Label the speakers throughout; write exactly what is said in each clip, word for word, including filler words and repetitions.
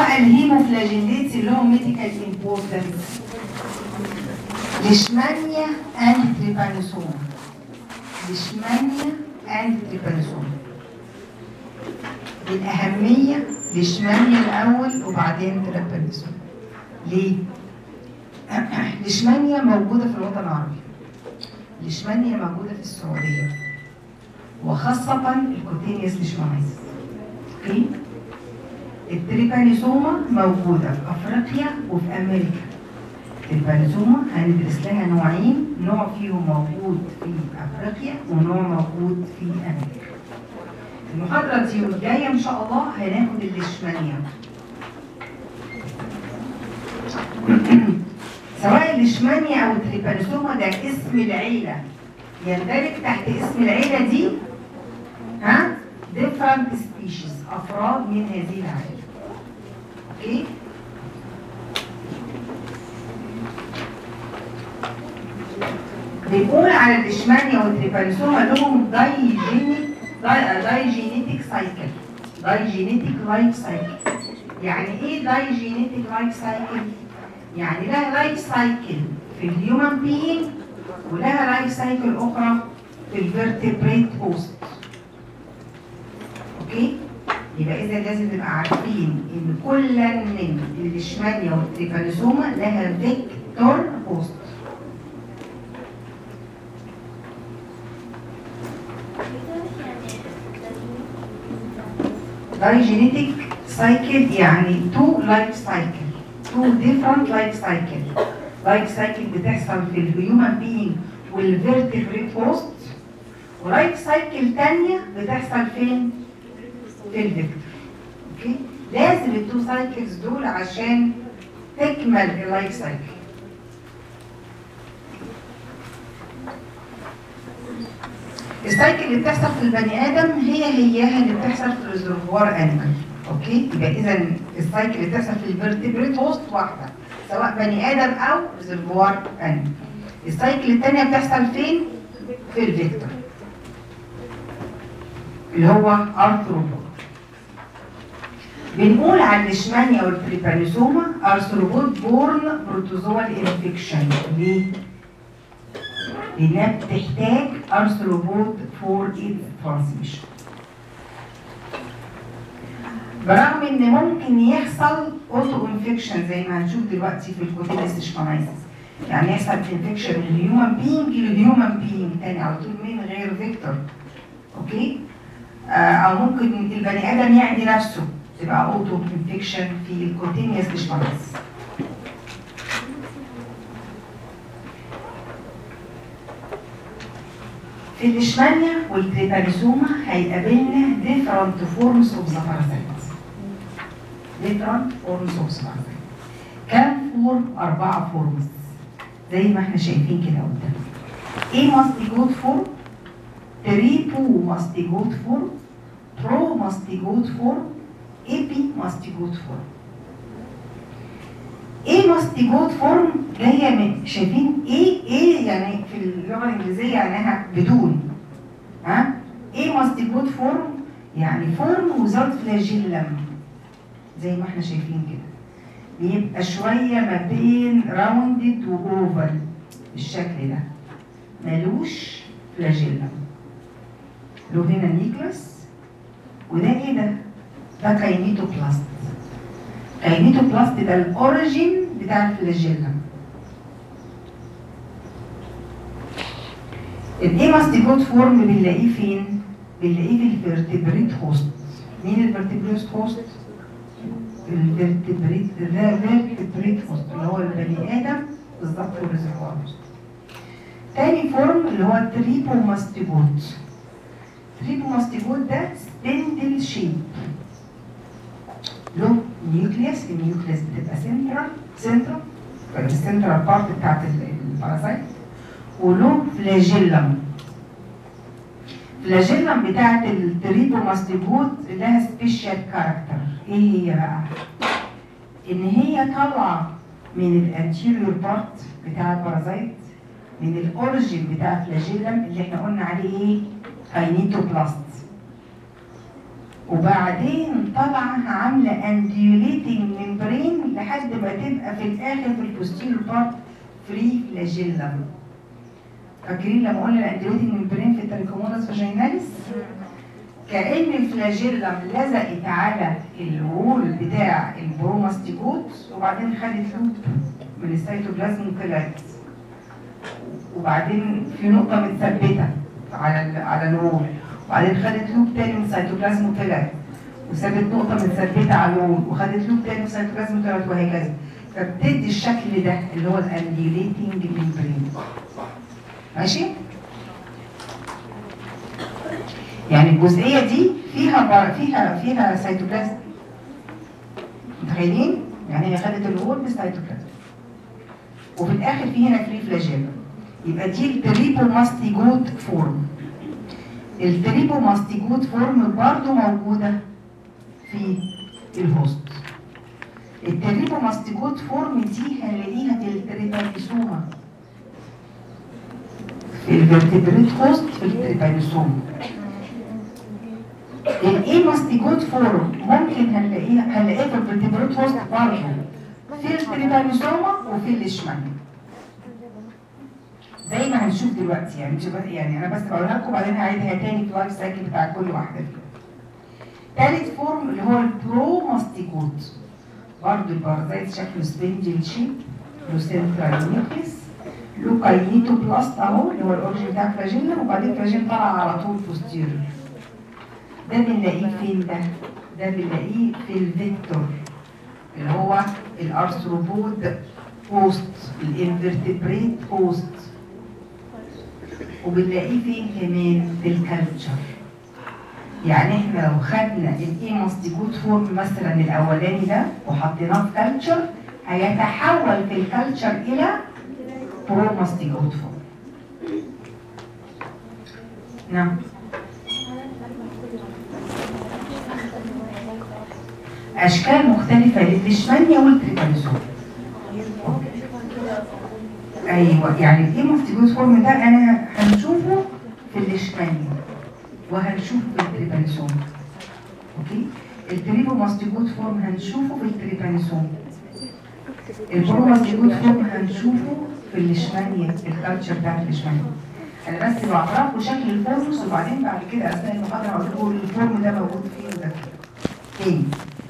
Speaker 1: بقى الهيموفلاجيليتس اللي هم ميديكال امبورتنس. ليشمانيا اند تريبانوسوما. ليشمانيا اند تريبانوسوما. الأهمية ليشمانيا الأول وبعدين تريبانوسوما. ليه؟ ليشمانيا موجودة في الوطن العربي. ليشمانيا موجودة في السعودية وخاصة الكوتينيوس ليشمانياس. اوكي؟ التريبانوسوما موجودة في أفريقيا وفي أمريكا. التريبانوسوما هندرس لها نوعين، نوع فيهم موجود في أفريقيا ونوع موجود في أمريكا. المحاضرة دي والجاية إن شاء الله هناخد الليشمانيا. سواء الليشمانيا أو التريبانوسوما ده اسم العيلة، يندرج تحت اسم العيلة دي ها different species، أفراد من هذه العائلة. أوكي؟ بنقول على الليشمانيا والتريبانوسوما لهم دايجينيك دايجينيتك سايكل. دايجينيتك لايف سايكل. يعني ايه دايجينيتك لايف سايكل؟ يعني لها لايف سايكل في الهيومن بينج ولها لايف سايكل اخرى في الفيرتبريت هوست. اوكي؟ يبقى اذا لازم نبقى عارفين ان كل من الليشمانيا والتريبانوسوما لها فيكتور هوست. دايجينيتك سايكل يعني تو لايف سايكل، تو ديفرنت لايف سايكل. لايف سايكل بتحصل في الهيومن بينج والفيرتبريت هوست، ولايف سايكل ثانيه بتحصل فين؟ في الفيكتور. اوكي؟ لازم التو سايكلز دول عشان تكمل اللايف سايكل. السايكل اللي بتحصل في البني ادم هي هياها اللي بتحصل في الريزرفوار انيمال. اوكي؟ يبقى اذا السايكل اللي بتحصل في الفيرتبريت هوست واحده، سواء بني ادم او ريزرفوار انيمال. السايكل الثانيه بتحصل فين؟ في الفيكتور اللي هو ارثروبود. بنقول عن الليشمانيا والتريبانوسوما ارثروبود بورن بروتوزوال انفكشن. ليه؟ لأنها بتحتاج ارثروبود فور ايتس ترانسميشن. برغم ان ممكن يحصل اوتو انفكشن زي ما هنشوف دلوقتي في الكوتينيوس ليشمانياس، يعني يحصل انفكشن من الهيومن بينج للهيومن بينج تاني على طول من غير فيكتور. اوكي؟ آه او ممكن البني ادم يعدي نفسه تبقى اوتو انفكشن في الكوتينيوس ليشمانياس. في الليشمانيا والتريبانوسوما هيقابلنا different forms of the parasite. different forms of the parasite. كم فورم؟ أربعة فورمز زي ما احنا شايفين كده قدامنا. A mastigote form، Tripo mastigote form، Pro mastigote form، Epi mastigote form. A mastigote form جايه من شايفين ايه ايه يعني في اللغه الانجليزيه معناها بدون. ها؟ ايه ماستيجوت فورم؟ يعني فورم وزارة فلاجيلم زي ما احنا شايفين كده. بيبقى شويه ما بين راوندد واوفل بالشكل ده. مالوش فلاجيلم. له هنا نيكلس وده ايه ده؟ ده كاينيتوبلاست. كاينيتوبلاست ده الاوريجين بتاع الفلاجيلم. الايماستيجوت فورم بنلاقيه فين؟ بنلاقيه في الفيرتبريت هوست. مين الفيرتبريت هوست؟ الفيرتبريت ده فيرتبريت هوست اللي هو البني ادم بالظبط والريزرفوار هوست. تاني فورم اللي هو التريبوماستيجوت. التريبوماستيجوت ده سبندل شيب. له نيوكليوس، النيوكليوس بتبقى سنترال سنترال السنترال بارت بتاعت الباراسايت، وله فلاجيلم. فلاجيلم بتاعت التريبوماستيجوت لها سبيشال كاركتر. ايه هي بقى؟ ان هي طالعه من الانتيريور بارت بتاع البارازايت، من الاوريجين بتاع الفلاجيلم اللي احنا قلنا عليه ايه؟ كاينيتوبلاست. وبعدين طالعه عامله انديوليتنج ممبرين لحد ما تبقى في الاخر في البوستيريور بارت فري فلاجيلم. فاكرين لما قلنا الانديوليتنج ممبرين في التريكوموناس فاجيناليس؟ كأن الفلاجيلم لزقت على الوول بتاع البروماستيكوت وبعدين خدت لوب من السيتوبلازم وطلعت، وبعدين في نقطة متثبتة على على الوول، وبعدين خدت لوب تاني من السيتوبلازم وطلعت، وسابت نقطة متثبتة على الوول وخدت لوب تاني من السيتوبلازم وطلعت، وهكذا. فبتدي الشكل ده اللي هو الانديوليتنج ممبرين. ماشي؟ يعني الجزئيه دي فيها فيها فيها سيتوبلازم. متخيلين؟ يعني هي خدت الوول بالسيتوبلازم. وفي الاخر في هنا فري فلاجيلا. يبقى دي التريبوماستيجوت فورم. التريبوماستيجوت فورم برضه موجوده في الهوست. التريبوماستيجوت فورم دي هنلاقيها في التريبانيسوما. في الفرتبريت هوست في التريبانيسوما. الايماستيجوت فورم ممكن هنلاقيها هنلاقيها في الفرتبريت هوست برضه في التريبانيسوما وفي الليشمانيا. زي ما هنشوف دلوقتي يعني يعني انا بس بقولها لكم وبعدين هعيدها تاني في اللايف سايكل بتاع كل واحده فيهم. ثالث فورم اللي هو البروماستيجوت. برضه البارازايت شكله سبنجل شيب، له سنترال نيوكليس، له كاينيتوبلاست اهو اللي هو الاورجن بتاع الفلاجيلا، وبعدين الفلاجيلا طالعه على طول بوستيريور. ده بنلاقيه فين ده؟ ده بنلاقيه في الفيكتور اللي هو الارثروبود هوست، الانفرتبريت هوست. وبنلاقيه فين كمان؟ في الكالتشر. يعني احنا لو خدنا الايماستيجوت فورم مثلا الاولاني ده وحطيناه في كالتشر هيتحول في الكالتشر الى بروماستيجوت فورم. نعم. اشكال مختلفه للليشمانيا والتريبانيسوما. ايوه يعني الايماستيجوت فورم ده انا هنشوفه في الليشمانيا وهنشوفه في التريبانيسوما. اوكي؟ التريبوماستيجوت فورم هنشوفه في التريبانيسوما. البروماستيجوت فورم هنشوفه في الليشمانيا، الكالتشر بتاعت الليشمانيا. انا بس بعرفكم شكل الفورمس وبعدين بعد كده اثناء المحاضره هقول لكم الفورم ده موجود فين وده فين.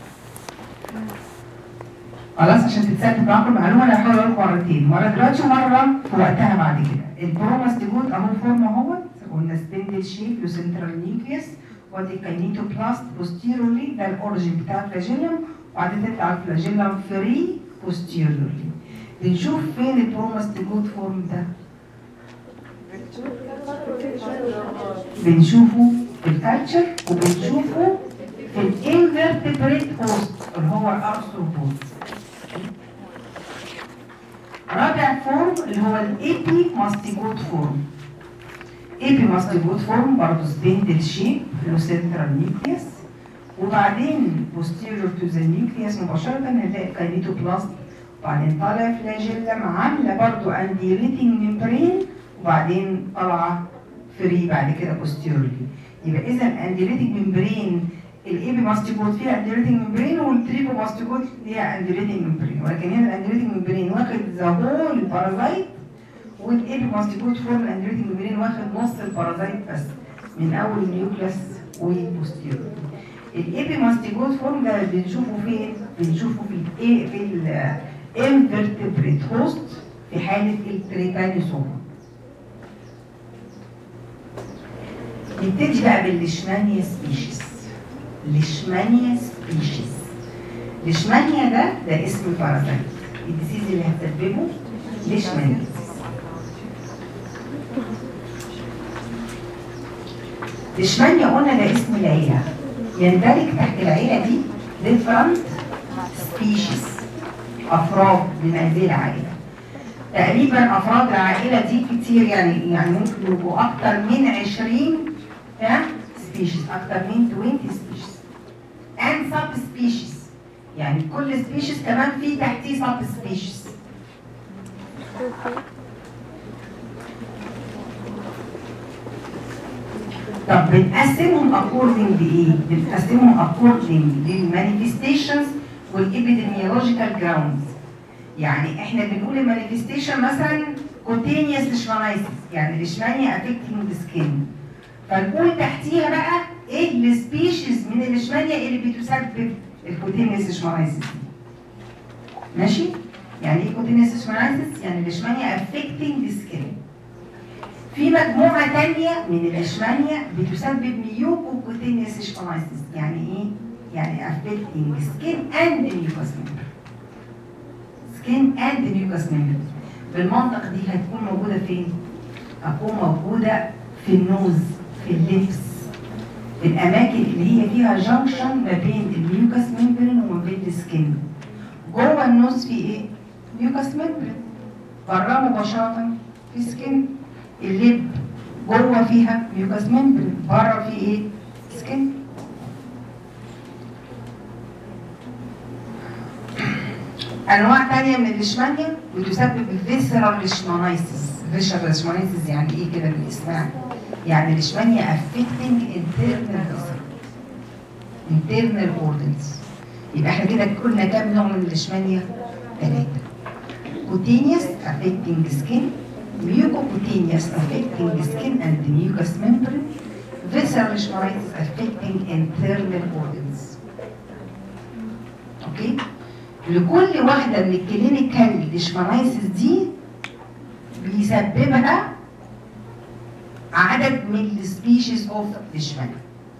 Speaker 1: خلاص عشان تتثبت معاكم المعلومه انا هحاول اقول لكم مرتين، مره دلوقتي ومره في وقتها بعد كده. البروماستيجوت اهو فورم اهوت، قلنا سبندل شيب له سنترال نيوكليس وادي كاينيتوبلاست بوستيرولي ده الاوريجن بتاع الفلاجيلم، وبعدين تطلع الفلاجيلم فري بوستيرولي. بنشوف فين البروماستيجوت فورم ده؟ بنشوفه في الكالتشر وبنشوفه في الانفرتبريت هوست اللي هو الارثروبود. رابع فورم اللي هو الايبي ماستيجوت فورم. ايبي ماستيجوت فورم برضه سبندل شيب له سنترال نيوكليس، وبعدين بوستيريور تو ذا نيوكليس مباشره هنلاقي كاينيتوبلاست، وبعدين طالع فلاجيلم عامله برضه انديوليتنج ممبرين، وبعدين طالعه فري بعد كده بوستيريورلي. يبقى اذا الانديوليتنج ممبرين الايبي ماستيجوت فيها انديوليتنج ممبرين والتريبو ماستيجوت فيها انديوليتنج ممبرين، ولكن هنا الانديوليتنج ممبرين واخد ذا هول البارازايت، والايبي ماستيجوت فورم الانديوليتنج ممبرين واخد نص البارازايت بس من اول النيوكليس وبوستيريور. الايبي ماستيجوت فورم ده بنشوفه فين؟ بنشوفه في الايه في الانفرتبريت هوست في حاله التريبانيسوما. نبتدي بقى بالليشمانيا سبيشيز. ليشمانيا سبيشيز. ليشمانيا ده ده اسم البارازايت، الديسيز اللي هتسببه ليشمانيا. ليشمانيا قلنا ده اسم العيله، يندرج تحت العيله دي different species، افراد من هذه العائله. تقريبا افراد العائله دي كتير، يعني يعني ممكن يبقوا اكتر من عشرين سبيشيز، اكتر من عشرين سبيشيز and sub species، يعني كل سبيشيز كمان في تحتيه sub species. طب بنقسمهم اكوردنج لايه؟ بنقسمهم اكوردنج للمانيفستيشنز والابيديميولوجيكال جراوندز. يعني احنا بنقول المانيفستيشن مثلا كوتينيوس ليشمانيسيس، يعني ليشمانيا افكتنج سكين. فنقول تحتيها بقى ايه السبيشيز من الليشمانيا اللي بتسبب الكوتينيوس ليشمانيسيس. ماشي؟ يعني ايه كوتينيوس ليشمانيسيس؟ يعني ليشمانيا افكتنج سكين. في مجموعة تانية من الليشمانيا بتسبب ميوكو كوتينيوس ليشمانيسيس. يعني ايه؟ يعني affecting skin and mucous membrane. skin and mucous membrane. بالمنطق دي هتكون موجودة فين؟ هتكون موجودة في النوز، في اللبس، في الأماكن اللي هي فيها جنكشن ما بين الميوكس ممبرين وما بين السكين. جوه النوز في ايه؟ ميوكس ممبرين. بره مباشرة في سكين. اللب جوه فيها ميوكس ممبرين، بره في ايه؟ سكين. انواع تانية من الليشمانيا بتسبب الفيسرال ليشمانيسيس. فيسرال ليشمانيسيس يعني ايه كده بالاسم؟ يعني ليشمانيا affecting internal internal organs. يبقى احنا كده قلنا كام نوع من الليشمانيا؟ ثلاثة. cutaneous affecting skin، mucocutaneous affecting skin and mucous membrane، visceral leishmaniasis affecting internal organs. اوكي؟ لكل واحدة من الكلينيكال ليشمانيسيس دي بيسببها عدد من السبيشيز اوف ليشمانيا.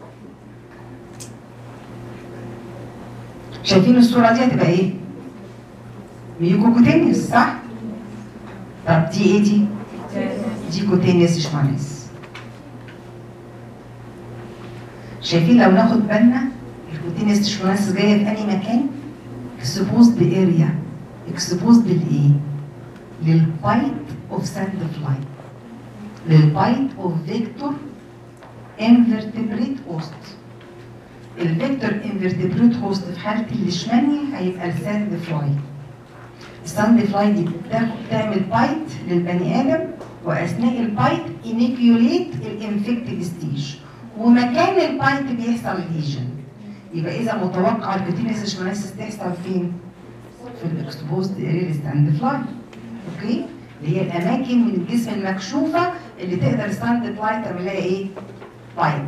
Speaker 1: شايفين الصورة دي هتبقى ايه؟ ميوكوكوتينيوس صح؟ طب دي ايه دي؟ دي كوتينيوس ليشمانيسيس. شايفين لو ناخد بالنا الكوتينيوس ليشمانيسيس جاية في أي مكان؟ exposed area. exposed لإيه؟ للبايت اوف ساند فلاي، للبايت اوف فيكتور انفرتبريت هوست. الفيكتور انفرتبريت هوست في حالة الليشمانيا هيبقى الساند فلاي. الساند فلاي دي بتعمل بايت للبني آدم، وأثناء البايت انيكيوليت الانفكتيف ستيج، ومكان البايت بيحصل ليجن. يبقى إذا متوقع الكوتينيوس ليشمانيسيس تحصل فين؟ في الاكسبوزد اريا ستاند فلاي. اوكي؟ اللي هي الأماكن من الجسم المكشوفة اللي تقدر ستاند فلاي تعمل لها إيه؟ بايت.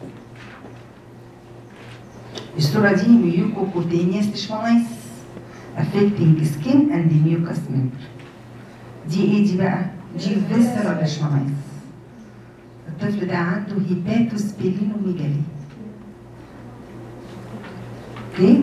Speaker 1: الصورة دي ميوكوكوتينيوس ليشمانيسيس affecting skin and mucous membrane. دي ايه دي بقى؟ دي visceral leishmaniasis. الطفل ده عنده هيباتوسبلينوميجالي. اوكي؟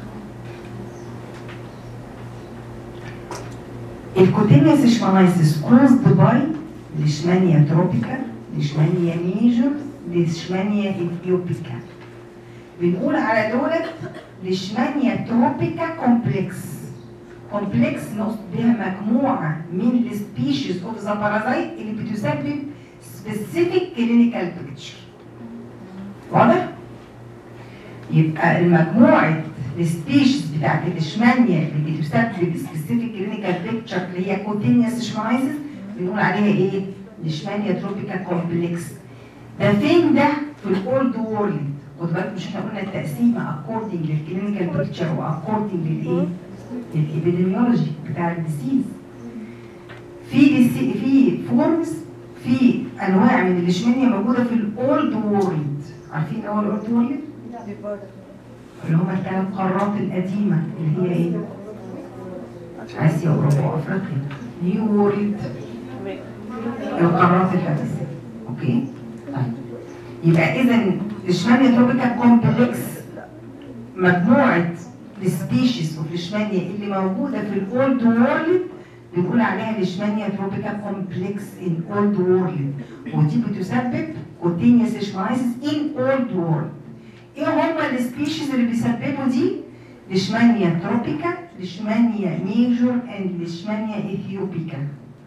Speaker 1: الكوتينيوس ليشمانيسيس caused by ليشمانيا تروبيكا، ليشمانيا ميجور، ليشمانيا اثيوبيكا. بنقول على دولت ليشمانيا تروبيكا كومبلكس. كومبلكس نقصد بها مجموعه من السبيشيز اوف ذا بارازايت اللي بتسبب سبيسيفيك كلينيكال بيكتشر. واضح؟ يبقى المجموعه السبيشيز بتاعت الليشمانيا اللي بتسبب سبيسيفيك كلينيكال بيكتشر اللي هي كوتينيوس ليشمانيسيس بنقول عليها ايه؟ ليشمانيا تروبيكا كومبلكس. ده فين ده؟ في الاولد وورلد. خد بالك مش احنا قلنا التقسيمه اكوردنج للكلينيكال بيكتشر واكوردنج للايه؟ للابيديميولوجي بتاع الديسيز. في في فورمز، في انواع من الليشمانيا موجوده في الاولد وورلد. عارفين ايه هو الاولد وورلد؟ اللي هم الثلاث قارات القديمه اللي هي ايه؟ اسيا واوروبا وافريقيا. نيو وورلد القارات الحديثه. اوكي؟ طيب يبقى اذا ليشمانيا تروبيكا كومبلكس مجموعه السبيشيز اوف ليشمانيا اللي موجوده في الاولد وورلد بنقول عليها ليشمانيا تروبيكا كومبلكس ان اولد وورلد، ودي بتسبب كوتينيوس ليشمانيسيس ان اولد وورلد. ايه هما السبيشيز اللي بيسببوا دي؟ ليشمانيا تروبيكا، ليشمانيا ميجور اند ليشمانيا اثيوبيكا.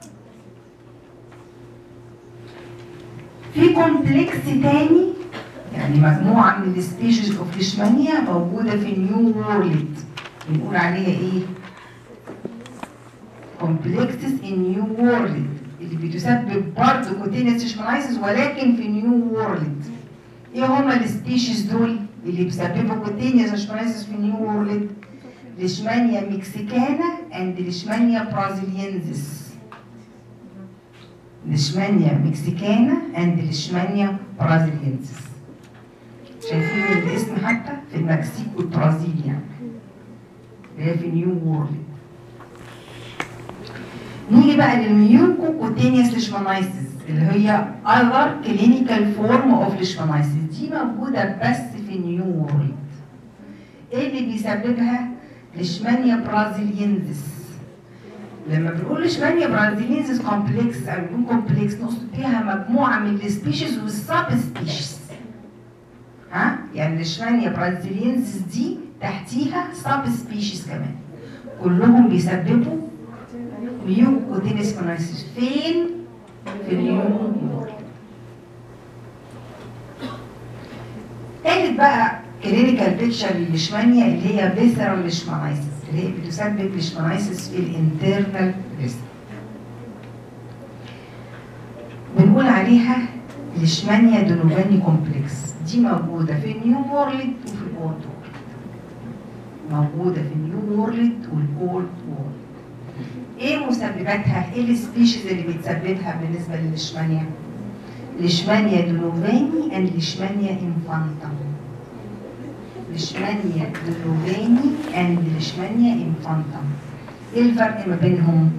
Speaker 1: في كومبلكس تاني يعني مجموعه من السبيشيز اوف ليشمانيا موجوده في نيو وورلد بنقول عليها ايه؟ كومبلكسز ان نيو وورلد اللي بتسبب برضه كوتينيوس ليشمانيسيس ولكن في نيو وورلد. ايه هما السبيشيز دول اللي بيسببوا كوتينيوس ليشمانياسيس في نيو وورلد؟ ليشمانيا مكسيكانا اند ليشمانيا برازيلينزيس. ليشمانيا مكسيكانا اند ليشمانيا برازيلينزيس. شايفين الاسم حتى في المكسيك والبرازيل يعني اللي هي في نيو وورلد. نيجي بقى للميوكو كوتينيوس ليشمانياسيس اللي هي other clinical form of leishmaniasis. دي موجودة بس في نيو وورلد. ايه اللي بيسببها؟ ليشمانيا برازيلينزيس. لما بنقول ليشمانيا برازيلينزيس كومبلكس او بنقول كومبلكس نقصد بيها مجموعة من السبيشيز والسب سبيشيز. ها؟ يعني ليشمانيا برازيلينزيس دي تحتيها سب سبيشيز كمان. كلهم بيسببوا ميوكو كوتينيوس ليشمانياسيس. فين؟ في نيو وورلد. تالت بقى كلينيكال بيكتشر للليشمانيا اللي هي فيسرال ليشمانياسيس اللي هي بتسبب ليشمانياسيس في الانترنال فيسر. بنقول عليها ليشمانيا دونوفاني كومبلكس. دي موجوده في نيو وورلد وفي الاولد وورلد. موجوده في نيو وورلد والاولد وورلد. ايه مسبباتها؟ ايه السبيشيز اللي بتسببها بالنسبه للليشمانيا؟ ليشمانيا دونوفاني اند ليشمانيا انفانتم. ليشمانيا دونوفاني اند ليشمانيا انفانتم. ايه الفرق ما بينهم؟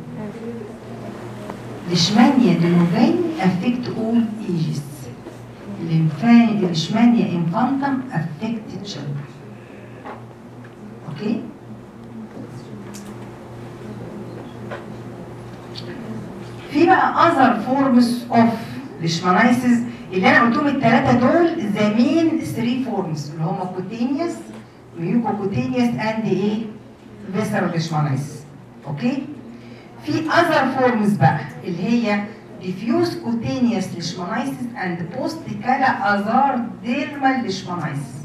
Speaker 1: ليشمانيا دونوفاني افكت اول ايجز. ليشمانيا انفانتم افكت تشيلدرن. اوكي؟ في بقى other forms of leishmaniasis اللي انا قلتهم الثلاثه دول ذا مين ثلاثة forms اللي هم كوتينيوس ميوكوكوتينيوس اند ايه؟ فيسرال leishmaniasis. اوكي؟ في other forms بقى اللي هي diffuse cutaneous leishmaniasis and post-cala azar dermal leishmaniasis.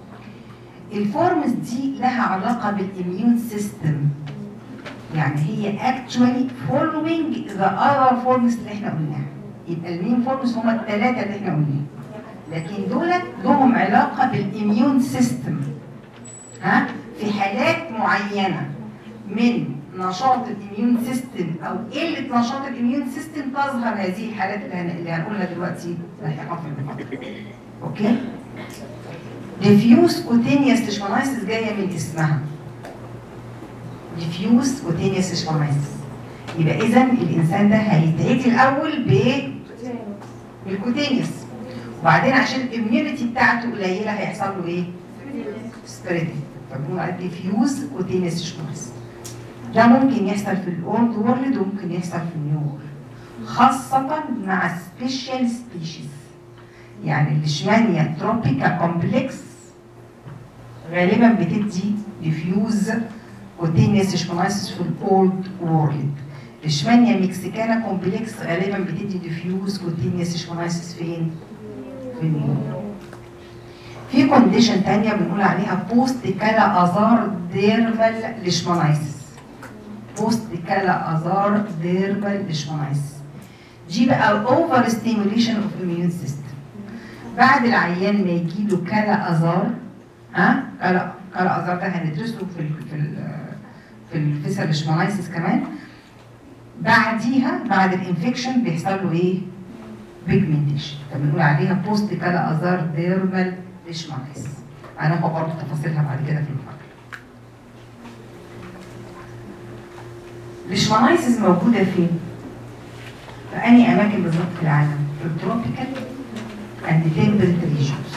Speaker 1: الفورمز دي لها علاقه بالاميون سيستم. يعني هي actually following the other forms اللي احنا قلناها. يبقى المين فورمز هم الثلاثه اللي احنا قلناهم. لكن دول لهم علاقه بالاميون سيستم. ها؟ في حالات معينه من نشاط الاميون سيستم او قله نشاط الاميون سيستم تظهر هذه الحالات اللي هنقولها دلوقتي لاحقا في المحاضره. اوكي؟ diffuse cutaneous leishmaniasis جايه من اسمها. diffuse cutaneous leishmaniasis. يبقى اذا الانسان ده هيتعدي الاول ب بالكوتينيوس وبعدين عشان الاميونيتي بتاعته قليله هيحصل له ايه؟ سبريدنج. فبنقول عليه diffuse cutaneous leishmaniasis. ده ممكن يحصل في الاولد وورلد وممكن يحصل في النيو وورلد خاصه مع سبيشال سبيشيز. يعني الليشمانيا تروبيكا كومبلكس غالبا بتدي diffuse cutaneous leishmaniasis في الاولد وورلد. ليشمانيا مكسيكانا كومبلكس غالبا بتدي diffuse cutaneous leishmaniasis فين؟ في النيو. في كونديشن ثانيه بنقول عليها بوست كالا ازار ديرمال ليشمانياsis. بوست كالا ازار ديرمال ليشمانياsis. دي بقى اوفر ستيموليشن اوف اميون سيستم. بعد العيان ما يجي له كالا ازار ها كالا كالا ازار ده هندرسه في ال في ال في الفيسرال ليشمانياsis كمان. بعديها بعد الانفكشن بيحصل له ايه؟ بيجمنتيشن. فبنقول عليها بوست كالا ازار ديرمال ليشمانياsis. هناخد برضه تفاصيلها بعد كده في المحاضره. ليشمانياsis موجوده فين؟ في أنهي أماكن بالظبط في العالم؟ في التروبيكال and temperate regions.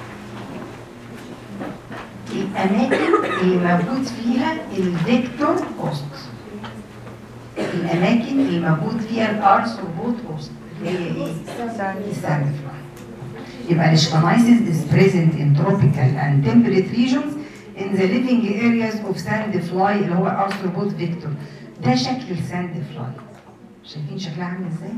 Speaker 1: الأماكن اللي موجود فيها الفيكتور هوست. الأماكن اللي موجود فيها الأرثروبود هوست اللي هي إيه؟ الساند فلاي. يبقى leishmaniasis is present in tropical and temperate regions in the living areas of sand fly اللي هو الأرثروبود فيكتور. ده شكل الساند فلاي. شايفين شكلها عامل ازاي؟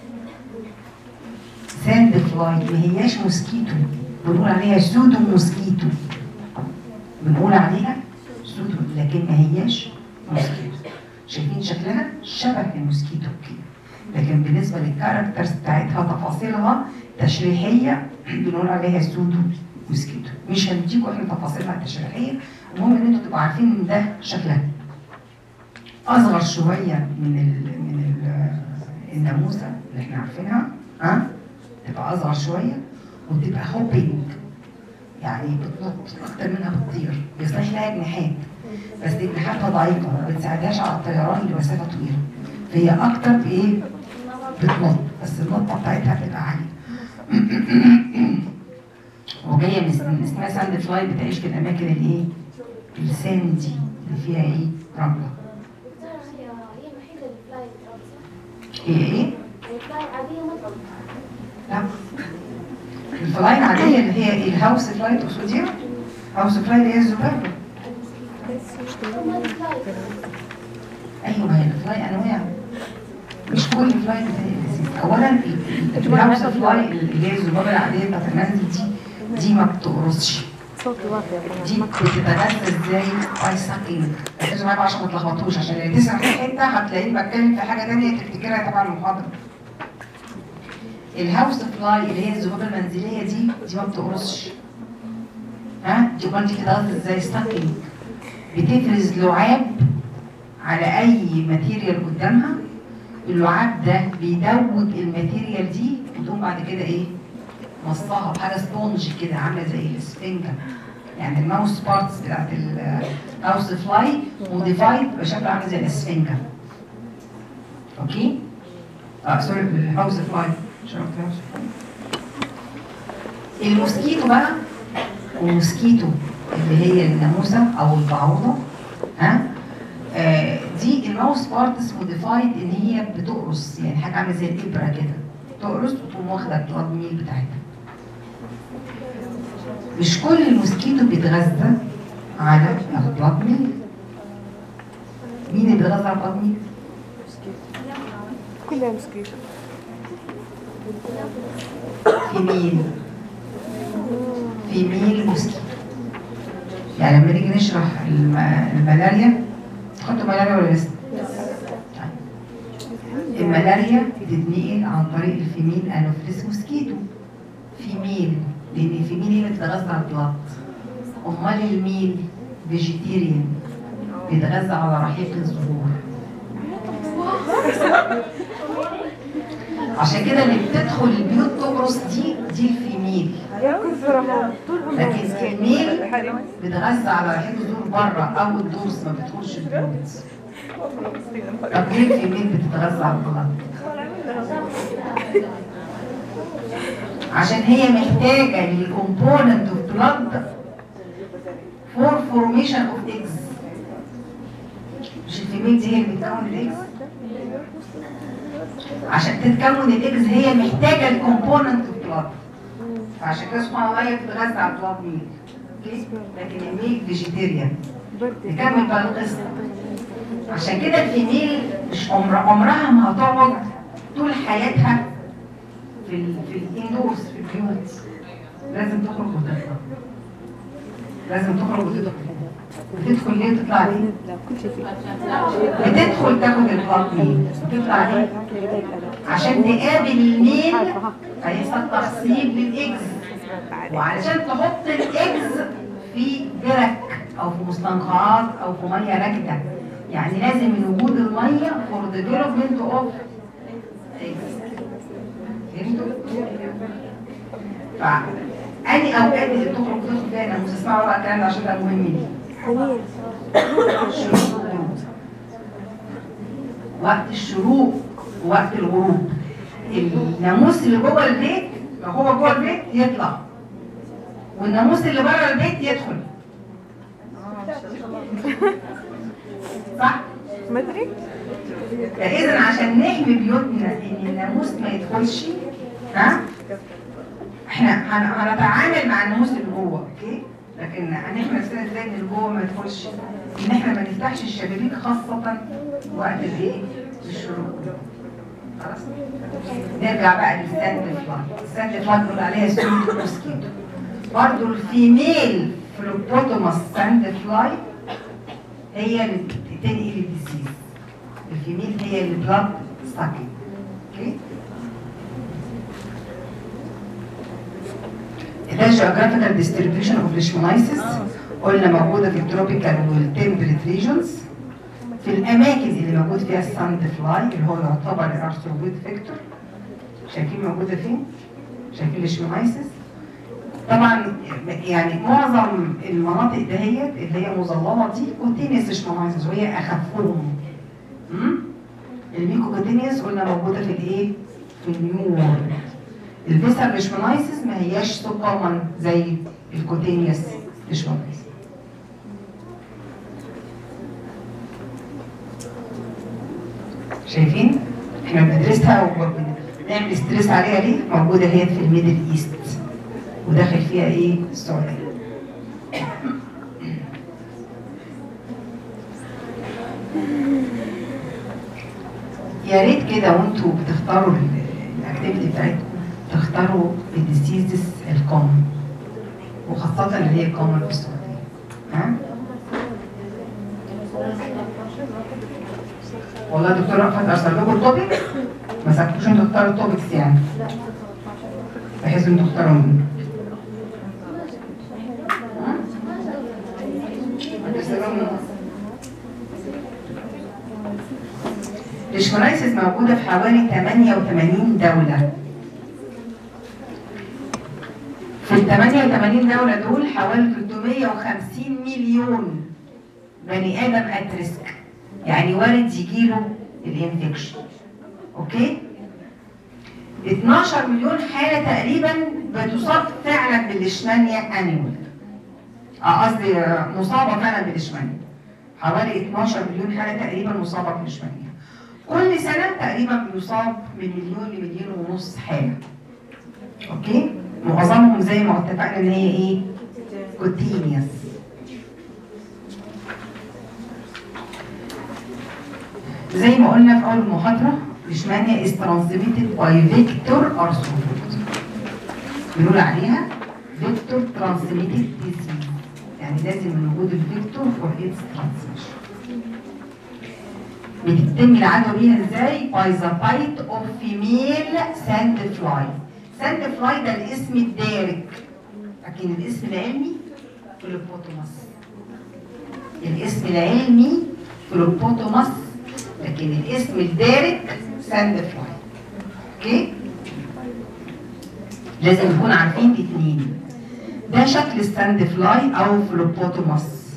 Speaker 1: ساند فلاي ما هياش موسكيتو، بنقول عليها سودو موسكيتو. بنقول عليها سودو لكن ما هياش موسكيتو. شايفين شكلها؟ شبه الموسكيتو كده. لكن بالنسبه للكاركترز بتاعتها تفاصيلها تشريحيه بنقول عليها سودو موسكيتو. مش هنديكوا احنا تفاصيلها التشريحيه، المهم ان انتوا تبقوا عارفين ان ده شكلها اصغر شويه من ال من ال الناموسه اللي احنا عارفينها، ها؟ تبقى اصغر شويه وتبقى هوبينج، يعني بتنط اكتر منها بتطير، بيصلح لها جناحات بس جناحاتها ضعيفه ما بتساعدهاش على الطيران لمسافه طويله، فهي اكتر بايه؟ بتنط، بس النطه بتاعتها بتبقى عاليه. وجايه من اسمها ساند فلاي، بتعيش في الاماكن الايه؟ الساندي اللي فيها ايه؟ رمله. هي ايه؟ الفلاي عاديه ما لا، الفلاي العاديه اللي هي ايه؟ الهاوس فلاي تقصديها؟ هاوس فلاي اللي هي الزجاجه. ايوه، ما هي الفلاي انواع، مش كل فلاي بتاعي. اولا الهاوس فلاي اللي هي الذبابه العاديه بتاعت المنزل دي دي ما بتقرصش، دي بتتغذى ازاي؟ باي ساكينج. ركزوا معايا عشان ما تلخبطوش، عشان اللي تسمع في حته هتلاقيني بتكلم في حاجه ثانيه تفتكرها تبع المحاضره. الهاوس فلاي اللي هي الذبابه المنزليه دي دي ما بتقرصش، ها؟ دي امال دي بتتغذى ازاي؟ ساكينج، بتفرز لعاب على اي ماتيريال قدامها، اللعاب ده بيدوب الماتيريال دي وتقوم بعد كده ايه؟ مصاها بحاجه سبونج كده عامله زي الاسفنجه. يعني الماوس بارتس بتاعت الهاوس فلاي موديفايد بشكل عامل زي الاسفنجه. اوكي؟ اه سوري، الهاوس فلاي مش عارف الهاوس فلاي. الموسكيتو بقى، والموسكيتو اللي هي الناموسه او البعوضه، ها؟ آه دي الماوس بارتس موديفايد ان هي بتقرص، يعني حاجه عامله زي الابره كده، تقرص وتقوم واخده البلاد ميل بتاعتها. مش كل الموسكيتو بيتغذى على البلاد ميل. مين اللي بيتغذى على البلاد ميل؟
Speaker 2: كلها موسكيتو.
Speaker 1: فيميل فيميل موسكيتو. يعني لما نيجي نشرح الملاريا، تحطوا ملاريا ولا لسه؟ الملاريا بتتنقل عن طريق الفيميل انوفيلس موسكيتو. فيميل لان الفيميل هي اللي بتتغذى على البلاط، امال الميل فيجيتيريان بيتغذى على رحيق الزهور. عشان كده اللي بتدخل البيوت تقرص دي دي الفيميل، لكن الفيميل بتتغذى على رحيق الزهور بره او الدورس، ما بتدخلش البيوت. طب ليه الفيميل بتتغذى على البلاط؟ عشان هي محتاجه للكومبوننت اوف بلاد فور فورميشن اوف ايجز. مش الفيميل دي هي اللي بتكون الايجز؟ عشان تتكون الايجز هي محتاجه الكومبوننت اوف بلاد، فعشان كده سبحان الله هي بتتغذى على البلاد ميل. اوكي؟ لكن الميل فيجيتيريان. نكمل بقى القصه. عشان كده الفيميل مش عمر عمرها ما هتقعد طول حياتها في ال في الاندورز في البيوت، لازم تخرج وتطلع، لازم تخرج وتدخل. بتدخل ليه وتطلع ليه؟ بتدخل تاخد البلاد ميل وتطلع ليه؟ عشان تقابل الميل هيحصل تخصيب للاكس، وعلشان تحط الاكس في برك او في مستنقعات او في ميه راكده، يعني لازم من وجود الميه فور ديفلوبمنت اوف اكس. فهمتوا؟ فأني أوقات اللي بتخرج وتدخل فيها ناموس، اسمعوا بقى الكلام ده عشان ده مهم لي. وقت الشروق ووقت الغروب. الناموس اللي جوه البيت لو هو جوه البيت يطلع، والناموس اللي بره البيت يدخل. صح؟
Speaker 2: ما ادري.
Speaker 1: فإذا عشان نحمي بيوتنا إن الناموس ما يدخلش، ها؟ احنا هنتعامل مع الناموس اللي جوه، اوكي؟ لكن هنحمي نفسنا ازاي ان اللي جوه ما يدخلش؟ ان احنا ما نفتحش الشبابيك خاصة وقت الايه؟ الشروق. خلاص؟ نرجع بقى للساند فلاي. الساند فلاي بنقول عليها سود موسكيتو. برضه الفيميل فلوبوتوماس ساند فلاي هي اللي بتنقل الديسيز. الفيميل هي اللي بلاد ساكن. اوكي؟ ده geographical distribution of leishmaniasis قلنا موجوده في التروبيكال والتمبريت ريجونز، في الاماكن اللي موجود فيها الساند فلاي اللي هو يعتبر الارثروبود فيكتور. شايفين موجوده فين؟ شايفين leishmaniasis؟ طبعا يعني معظم المناطق دهيت اللي هي مظلمه دي كونتينيوس leishmaniasis وهي اخفهم. الميكوكونتينيوس قلنا موجوده في الايه؟ في النيو وورلد. الفيسر leishmaniasis ما هياش سو كومن زي الكونتينيوس leishmaniasis. شايفين؟ احنا بندرسها وبنعمل ستريس عليها ليه؟ موجوده هي في الميدل ايست وداخل فيها ايه؟ السعوديه. يا ريت كده وانتوا بتختاروا الاكتيفيتي بتاعتكم تختاروا الديسيزز الكومن وخاصه اللي هي كومن في السعوديه. ها؟ والله يا دكتور رأفت ارسل لكم التوبيك ما ساعدتوش انتوا تختاروا التوبكس يعني بحيث انتوا تختاروا منه. leishmaniasis موجوده في حوالي ثمانية وثمانين دوله. في ال ثمانية وثمانين دوله دول حوالي ثلاثمية وخمسين مليون بني ادم ات ريسك، يعني وارد يجيله الانفكشن. اوكي؟ اتناشر مليون حاله تقريبا بتصاب فعلا بالليشمانيا انيوال. اه قصدي مصابه فعلا بالليشمانيا. حوالي اتناشر مليون حاله تقريبا مصابه بالليشمانيا. كل سنه تقريبا بيصاب من مليون لمليون ونص حاله. اوكي؟ معظمهم زي ما اتفقنا ان هي ايه؟ كونتينيوس. زي ما قلنا في اول المحاضره leishmania is transmitted by vector arthropod. بنقول عليها vector transmitted disease، يعني لازم من وجود الفيكتور for its transmission. بتتم العدوى بيها ازاي؟ by the bite of female sand fly. sand fly ده الاسم الدارج، لكن الاسم العلمي فلوبوتوماس. الاسم العلمي فلوبوتوماس لكن الاسم الدارج ساند فلاي. اوكي؟ لازم نكون عارفين الاثنين. ده شكل الساند فلاي او فلوبوتوماس.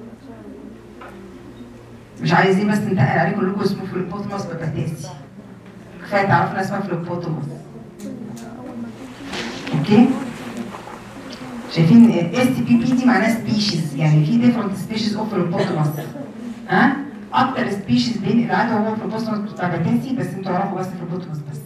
Speaker 1: مش عايزين بس نتقل عليه كلكم اسمه فلوبوتوماس باباتاسي. كفايه تعرفوا اسمها فلوبوتوماس. اوكي؟ شايفين اس بي بي دي معناها سبيشيز، يعني في ديفرنت سبيشيز اوف فلوبوتوماس. ها؟ اكتر سبيشيز بين العدوى هو فلوبوتوماس باباتاسي، بس انتوا تعرفوا بس فلوبوتوماس بس.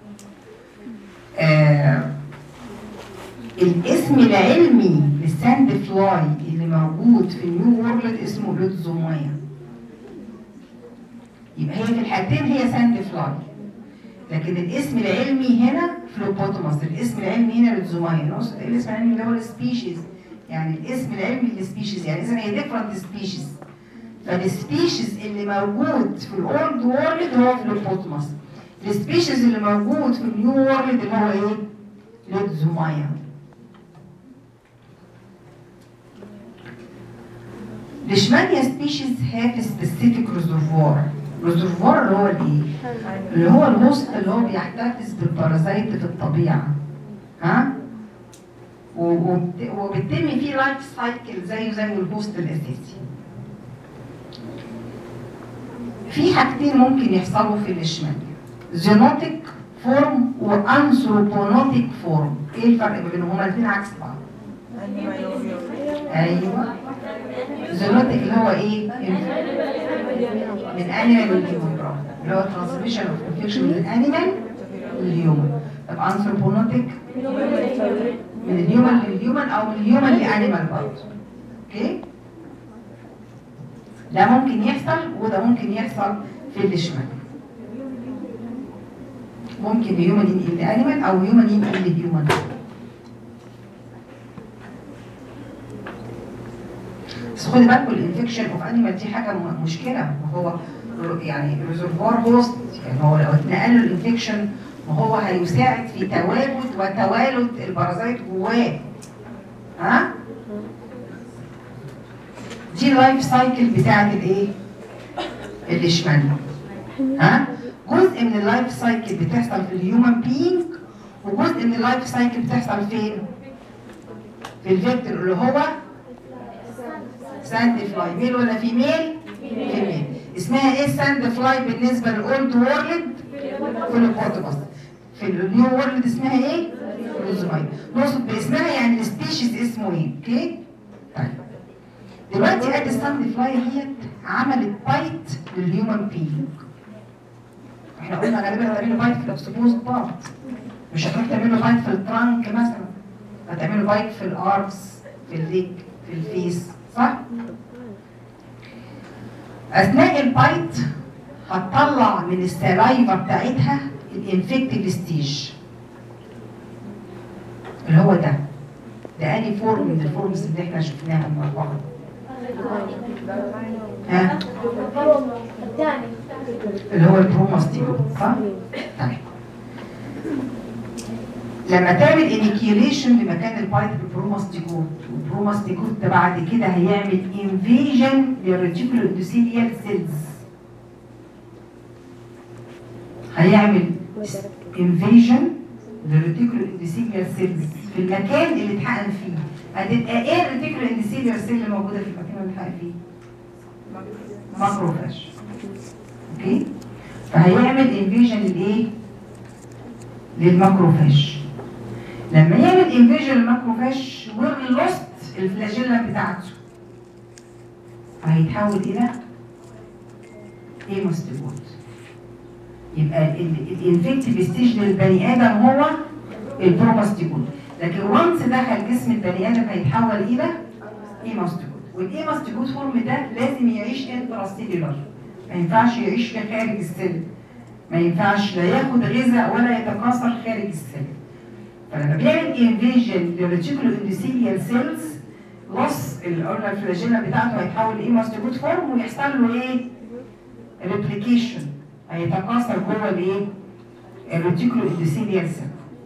Speaker 1: آه الاسم العلمي للساند فلاي اللي موجود في النيو وورلد اسمه لوتزومايا. يبقى هي في الحالتين هي ساند فلاي، لكن الاسم العلمي هنا فلوبوتوماس، الاسم العلمي هنا لوتزومايا. نقصد الاسم العلمي اللي هو السبيشيز، يعني الاسم العلمي للسبيشيز، يعني اذا هي ديفرنت سبيشيز. فالسبيشيز اللي موجود في الاولد وورلد هو فلوبوتوماس، السبيشيز اللي موجود في النيو وورلد اللي هو ايه؟ لوتزومايا. leishmania species have a specific reservoir. reservoir اللي هو الايه؟ اللي هو الهوست اللي هو بيحتفظ بالبارازيت في الطبيعه. ها؟ وبتتم فيه لايف سايكل زيه زي الهوست الاساسي. في حاجتين ممكن يحصلوا في الليشمانيا، زينوتيك فورم وانثروبونوتيك فورم. ايه الفرق بينهم؟ هما الاثنين عكس بعض. ايوه زينوتيك اللي هو ايه؟ من انيمال للهيومن، برافو، اللي هو ترانسميشن اوف انفكشن من الانيمال للهيومن. طب انثروبونوتيك من الهيومن للهيومن او من الهيومن لانيمال برضه. اوكي؟ ده ممكن يحصل وده ممكن يحصل في الليشمانيا. ممكن هيومن ينقل لانيمال او هيومن ينقل لهيومن. بس خدي بالكم الانفكشن اوف انيمال دي حاجه مشكله، وهو يعني ريزرفوار هوست، يعني هو لو اتنقل له الانفكشن وهو هيساعد في تواجد وتوالد البارازيت جواه. ها؟ دي اللايف سايكل بتاعت الايه؟ الليشمانيا. ها؟ جزء من اللايف سايكل بتحصل في الهيومن بينج، وجزء من اللايف سايكل بتحصل فين؟ في الفيكتور اللي هو ساند فلاي. ميل ولا فيميل؟ فيميل. اسمها ايه الساند فلاي بالنسبه للاولد وورلد؟ فيلوبوتاموس. في النيو وورلد اسمها ايه؟ فيلوزومايد. نقصد باسمها يعني السبيشيز اسمه ايه؟ اوكي؟ طيب دلوقتي ادي الساند فلاي ديت عملت بايت للهيومن بينج. احنا قلنا غالبا هتعملوا بايت في الاكسبوز بارت، مش هتروح تعملوا بايت في الترانك مثلا، هتعملوا بايت في الارمز، في الليج، في الفيس، صح؟ اثناء البايت هتطلع من السلايفا بتاعتها الانفكتيف ستيج اللي هو ده. ده انهي فورم من الفورمز اللي احنا شفناها مع بعض؟ ها؟ اللي هو البروماستيكوت، صح؟ طيب لما تعمل انيكيوليشن لمكان البايت بالبروماستيكوت، والبروماستيكوت ده بعد كده هيعمل انفيجن للريتيكولو اندوثيليال سيلز. هيعمل انفيجن للريتيكولو اندوثيليال سيلز في المكان اللي اتحقن فيه. هتبقى ايه الريتيكولو اندوثيليال سيل اللي موجوده في المكان اللي اتحقن فيه؟ ماكروفاج. اوكي؟ فهيعمل انفيجن للايه؟ للماكروفاج. لما يعمل انفيجن للماكروفاج واللوست الفلاجيلا بتاعته هيتحول الى هيموستيبوت. يبقى الانفكتيف ستيج للبني ادم هو البروماستيبوت، لكن وانس دخل جسم البني ادم هيتحول الى هيموستيبوت. والهيموستيبوت فورم ده لازم يعيش انتراسيلولر، ما ينفعش يعيش في خارج السيل، ما ينفعش لا ياخد غذاء ولا يتكاثر خارج السيل. فلما بيعمل انفيجن للريتيكولو اندوثيليال سيلز لص القلنا الفلاجيلا بتاعته هيتحول لهيموستيبوت فورم ويحصل له ايه؟ ريبليكيشن، هيتكاثر جوه الايه؟ الريتيكولو اندوثيليال سيل.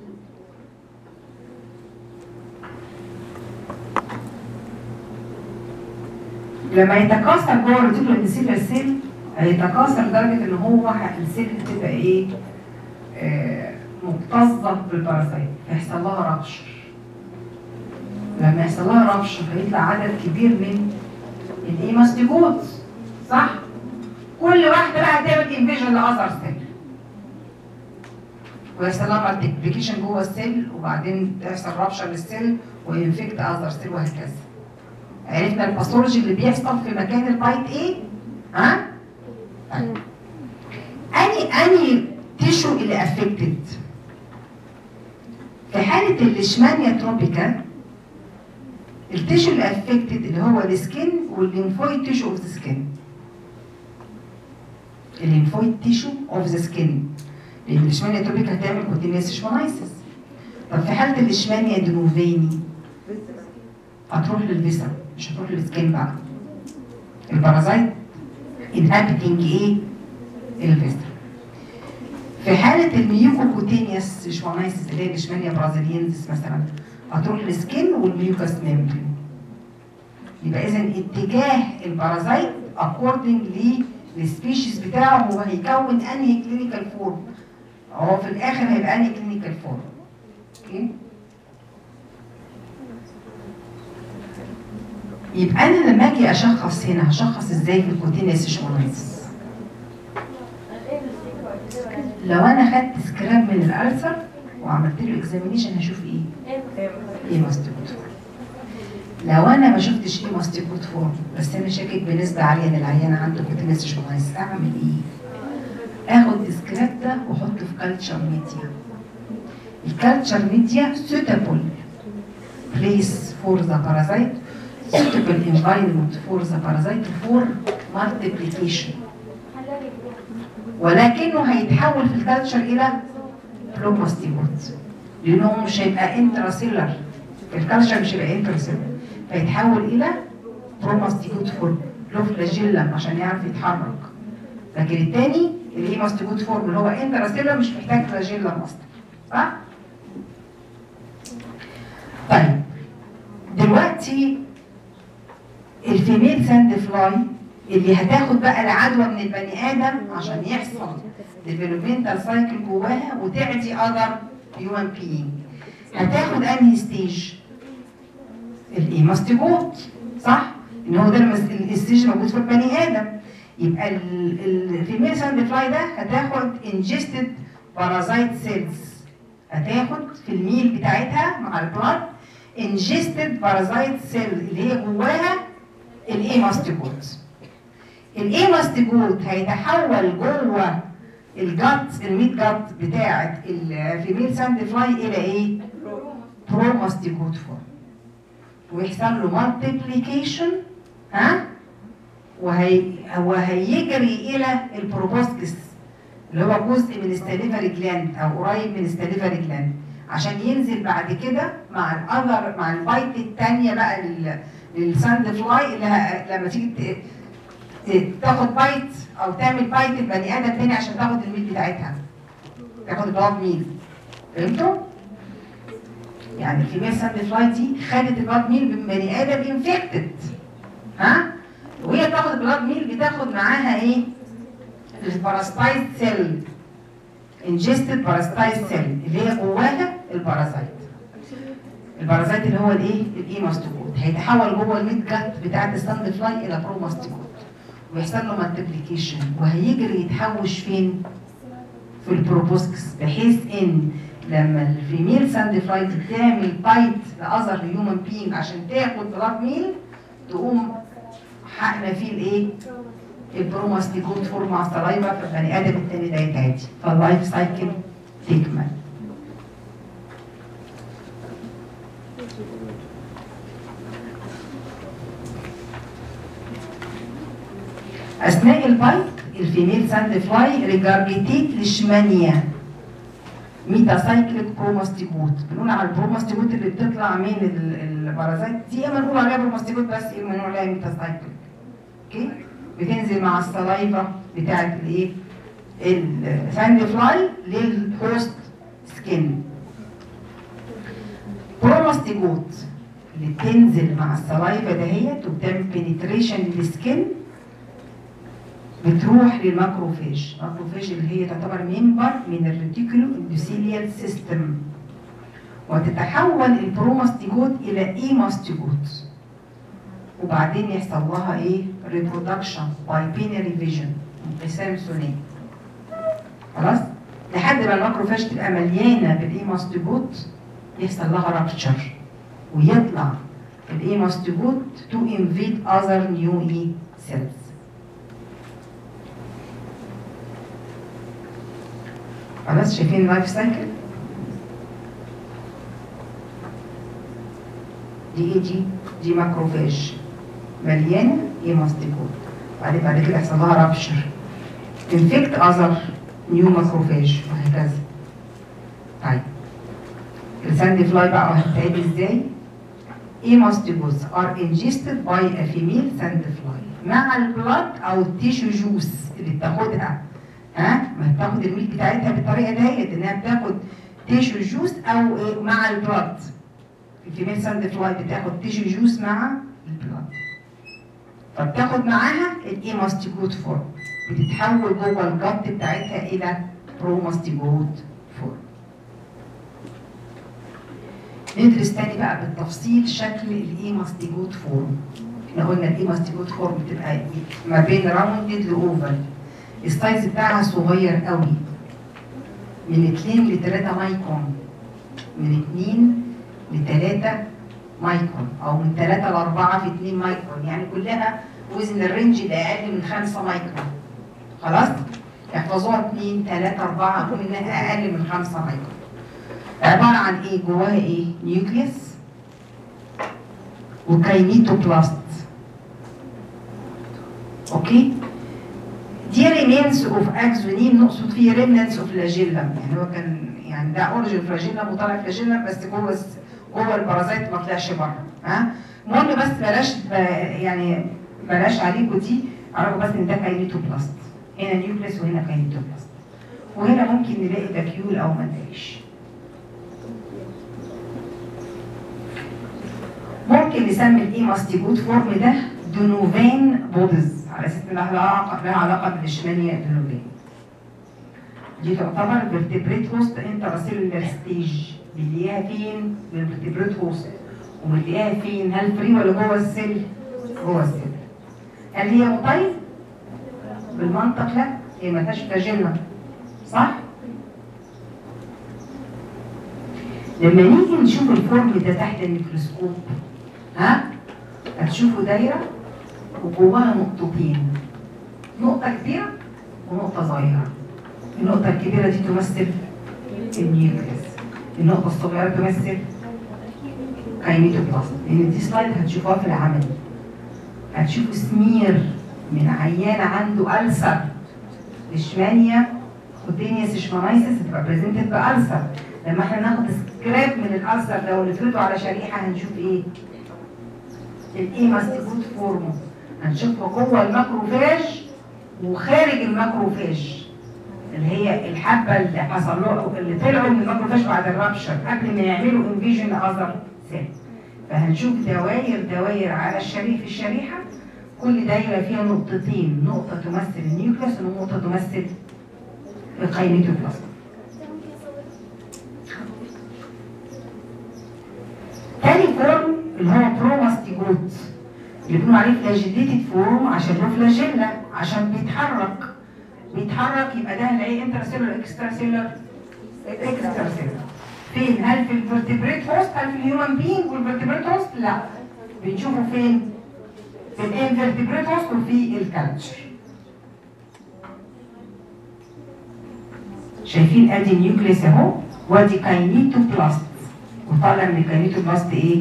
Speaker 1: لما يتكاثر جوه الريتيكولو اندوثيليال سيل هيتكاثر لدرجه ان هو السيل تبقى ايه؟ آه مكتظه بالباراسايت، هيحصل لها رابشر. لما يحصل لها رابشر هيطلع عدد كبير من الهيموستيبوت، صح؟ كل واحده بقى هتعمل انفيجن لاذر سيل ويحصل لها مالتيبليكيشن جوه السيل، وبعدين تحصل رابشر للسيل وينفكت اذر سيل وهكذا. عرفنا الباثولوجي اللي بيحصل في مكان البايت ايه؟ ها؟ طيب اني اني تيشو اللي افكتد في حاله الليشمانيا تروبيكا، التيشو اللي افكتد اللي هو السكين والليمفويد تيشو اوف ذا سكين. الليمفويد تيشو اوف ذا سكين، لان الليشمانيا تروبيكا هتعمل كوتينيوس ليشمانايسيس. طب في حاله الليشمانيا دنوفيني هتروح للفيسر، مش هتروح للسكين بقى. البارازايت انهابيتنج ايه؟ الفيسر. في حاله الميوكوكوتينيوس ليشمانايسيس اللي هي ليشمانيا برازيلينزس مثلا هتروح للسكين والميوكاس ميمبرين. يبقى اذا اتجاه البارازايت اكوردنج للسبيشيز بتاعه هو هيكون انهي كلينيكال فورم، هو في الاخر هيبقى انهي كلينيكال فورم. اوكي؟ يبقى انا لما اجي اشخص هنا هشخص ازاي في الكوتينيوس ليشمانايسيس؟ لو انا خدت سكراب من الالسر وعملت له اكزامينيشن هشوف ايه؟ ايه ماستيبوت فورم. لو انا ما شفتش ايه ماستيبوت فورم بس انا شاكك بنسبه عاليه ان العيان عنده كوتينيوس ليشمانايسيس، اعمل ايه؟ اخد السكراب ده واحطه في كالتشر ميديا. الكالتشر ميديا suitable place for the parasite, suitable environment for the parasite for multiplication. ولكنه هيتحول في الكالتشر الى بروماستيبوت لانه مش هيبقى انتراسيلر، في الكالتشر مش هيبقى انتراسيلر، فيتحول الى بروماستيبوت فورم له فلاجيلا عشان يعرف يتحرك. لكن الثاني اللي هي ماستيبوت فورم اللي هو انتراسيلر مش محتاج فلاجيلا ماستر، صح؟ طيب دلوقتي دلوقتي الفيميل ساند فلاي اللي هتاخد بقى العدوى من البني ادم عشان يحصل ديفلوبمنتال سايكل جواها وتعدي اذر هيومن بينج، هتاخد انهي ستيج؟ الايماستيجوت، صح؟ ان هو ده الستيج موجود في البني ادم. يبقى الفيميل ساند فلاي ده هتاخد انجستد بارازايت سيلز، هتاخد في الميل بتاعتها مع البلاد انجستد بارازايت سيل اللي هي جواها الايماستيجوت. الايماستيجوت هيتحول جوه الجات الميت جات بتاعت الفيميل ساند فلاي الى ايه؟ بروماستيجوت فورم، ويحصل له مالتيبليكيشن، ها؟ وهي وهيجري الى البروبوسكس اللي هو جزء من الساليفري جلاند او قريب من الساليفري جلاند، عشان ينزل بعد كده مع الاذر مع البايت الثانيه بقى للساند فلاي اللي لما تيجي تاخد بايت او تعمل بايت البني ادم تاني عشان تاخد الميل بتاعتها، تاخد البلاد ميل. فهمتوا؟ يعني الفيميل ساند فلاي دي خدت البلاد ميل من بني ادم انفكتد، ها؟ وهي بتاخد البلاد ميل بتاخد معاها ايه؟ الباراسايت سيل، انجستد باراسايت سيل اللي هي جواها البارازايت. البارازايت اللي هو الايه؟ الايماستيجوت، هيتحول جوه الميت جات بتاعت الساند فلاي الى بروماستيجوت ويحصل له مالتيبليكيشن، وهيجري يتحوش فين؟ في البروبوسكس، بحيث ان لما الفيميل ساند فلاي تعمل بايت لاذر هيومن بينج عشان تاخد بلاد ميل تقوم حقنا فيه الايه؟ البروماستيجوت فورم مع السلايفا، فالبني ادم التاني ده يتعدي، فاللايف سايكل تكمل. اثناء البايت الفيميل ساند فلاي ريجارجيتيت ليشمانيا ميتاسايكليك بروماستيجوت. بنقول على البروماستيجوت اللي بتطلع من البارازايت دي اما نقول عليها بروماستيجوت بس، اما نقول عليها ميتاسايكليك. اوكي؟ بتنزل مع السلايفا بتاعت الايه؟ الساند فلاي للهوست سكين. بروماستيجوت اللي بتنزل مع السلايفا دهيت وبتعمل بنتريشن للسكين بتروح للماكروفاج، الماكروفاج اللي هي تعتبر ممبر من الريتيكولو اندوثيليال سيستم، وتتحول البروماستيجوت الى ايماستيجوت، وبعدين يحصل لها ايه؟ ريبرودكشن باي بينري فيجن، انقسام ثنائي. خلاص؟ لحد ما الماكروفاج تبقى مليانه بالايماستيجوت يحصل لها رابتشر ويطلع الايماستيجوت تو انفيد اذر نيو اي سيلز. خلاص؟ شايفين اللايف سايكل؟ دي ايه دي؟ دي ماكروفاج مليانه ايماستيجوت، بعدين بعد كده يحصل لها رابشر انفكت اذر نيو ماكروفاج وهكذا. طيب الساند فلاي بقى هتتعمل ازاي؟ ايماستيجوتس ار انجستد باي ا فيميل ساند فلاي مع البلاد او التيشو جوس اللي بتاخدها، ها؟ ما بتاخد الميل بتاعتها بالطريقه ديت انها بتاخد تيشو جوس او إيه؟ مع البلاد. الفيميل ساند فلاي بتاخد تيشو جوس مع البلاد، فبتاخد معاها الايماستيجوت فورم، بتتحول جوه الجت بتاعتها الى بروماستيجوت فورم. ندرس تاني بقى بالتفصيل شكل الايماستيجوت فورم. احنا قلنا الايماستيجوت فورم بتبقى ما بين راوندد لاوفل، السايز بتاعها صغير قوي، من اتنين لتلاتة مايكرون، من اتنين لتلاتة مايكرون، او من تلاتة لأربعة في اتنين مايكرون، يعني كلها وزن الرينج اللي اقل من خمسة مايكرون. خلاص؟ احفظوها اتنين تلاتة أربعة كل انها اقل من خمسة مايكرون. عباره عن ايه؟ جواها ايه؟ نيوكليس وكاينيتوبلاست. اوكي؟ دي ريمينز اوف اكزونيم، نقصد فيه ريمنانس اوف فلاجيلم، يعني هو كان يعني ده اوريجن فلاجيلم وطالع فلاجيلم بس جوه جوه البارازيت ما طلعش بره. ها؟ المهم بس بلاش يعني بلاش عليكم دي، اعرفوا بس ان ده كاينيتوبلاست، هنا نيوكليس وهنا كاينيتوبلاست، وهنا ممكن نلاقي باكيول او ما نلاقيش. ممكن ممكن نسمي الايماستيجوت فورم ده دونوفين بودز على اساس انها لها علاقه لها علاقه بالاشمانيه دونوفين. دي تعتبر فيرتبريت هوست انتراسيلولار ستيج. بنلاقيها فين؟ بالفيرتبريت هوست. وبنلاقيها فين؟ هل فري ولا جوه السيل؟ جوه السيل. هل هي مطيب؟ بالمنطق لا، هي ما فيهاش فلاجيلا صح؟ لما نيجي نشوف الفورم ده تحت الميكروسكوب ها هتشوفوا دايره وجواها نقطتين، نقطه كبيره ونقطه صغيره. النقطه الكبيره دي تمثل النيوكليس، النقطه الصغيره تمثل كاينيتوبلازم. لان دي سلايد هتشوفوها في العمل، هتشوفوا سمير من عيان عنده ألسر ليشمانيا كوتينيوس ليشمانياسيس هتبقى بريزنتد بألسر. لما احنا ناخد سكراب من الألسر ده ونفرده على شريحه هنشوف ايه؟ الايماستيجوت فورم. هنشوفها جوه الماكروفاج وخارج الماكروفاج، اللي هي الحبه اللي حصل له اللي طلعوا من الماكروفاج بعد الرابشر قبل ما يعملوا انفيجن اذر سيل. فهنشوف دواير دواير على الشريحه في الشريحه، كل دايره فيها نقطتين، نقطه تمثل النيوكليوس ونقطه تمثل الكاينيتوبلازم. تاني فورم اللي هو بروماستيجوت اللي بنقول عليه فلاجيليتد فورم عشان له فلاجيلا، عشان بيتحرك بيتحرك يبقى ده هنلاقيه انترسيلولر اكسترا سيلولر اكسترا سيلولر. فين؟ هل في الفرتبريت هوست؟ هل في الهيومن بينج والفرتبريت هوست؟ لا، بنشوفه فين؟ في الانفرتبريت هوست وفي الكالتشر. شايفين ادي النيوكليس اهو وادي كاينيتوبلاست، وطالع من الكاينيتوبلاست ايه؟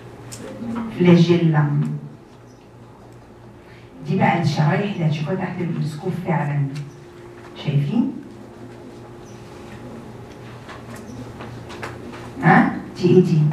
Speaker 1: فلاجيلم. دي بقى الشرايح اللي هتشوفوها تحت الميكروسكوب فعلا. شايفين؟ ها؟ دي ايه دي؟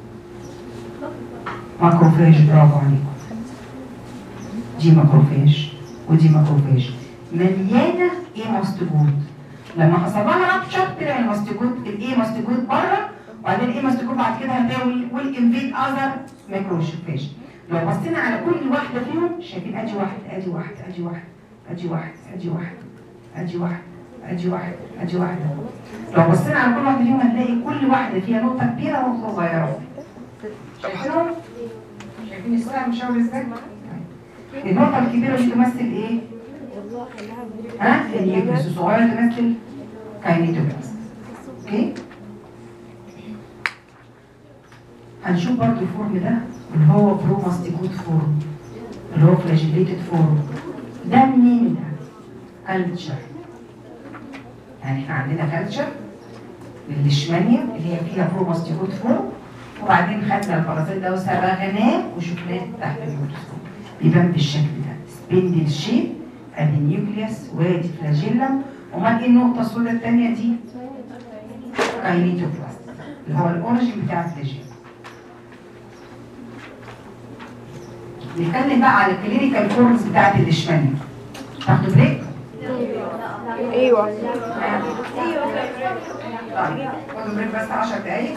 Speaker 1: ماكروفاج. برافو عليكم. دي ماكروفاج ودي ماكروفاج مليانه ايماستيجوت. لما حصل لها رابشر طلع الماستيجوت الايماستيجوت بره، وبعدين الايماستيجوت بعد كده هتلاقي والانفيد اذر ماكروفاج. لو بصينا على كل واحده فيهم شايفين ادي واحد ادي واحد ادي واحد ادي واحد ادي واحد ادي واحد ادي واحد ادي واحد. لو بصينا على كل واحده فيهم هنلاقي كل واحده فيها نقطه كبيره ونقطه صغيره. شايفينهم؟ شايفين الصوره مشاور ازاي؟ النقطه الكبيره دي تمثل ايه؟ ها؟ النيوكليس. الصغيره تمثل كاينيتوبلازم. اوكي؟ هنشوف برضو الفورم ده اللي هو بروماستيجوت فورم اللي هو فلاجيليتد فورم. ده منين ده؟ كالتشر. يعني احنا عندنا كالتشر للليشمانيا اللي هي فيها بروماستيجوت فورم، وبعدين خدنا البارازيت ده وصبغناه وشفناه تحت الميكروسكوب. بيبان بالشكل ده سبندل شيب، ادي النيوكليوس وادي فلاجيلم. امال ايه النقطه السوداء الثانيه دي؟ كاينيتوبلاست اللي هو الاوريجين بتاع الفلاجيلم. نتكلم بقى على الكلينيكال فورمز بتاعت الليشمانيا. تاخدوا بريك؟
Speaker 2: ايوه
Speaker 1: ايوه طيب خدوا بريك بس عشر دقايق.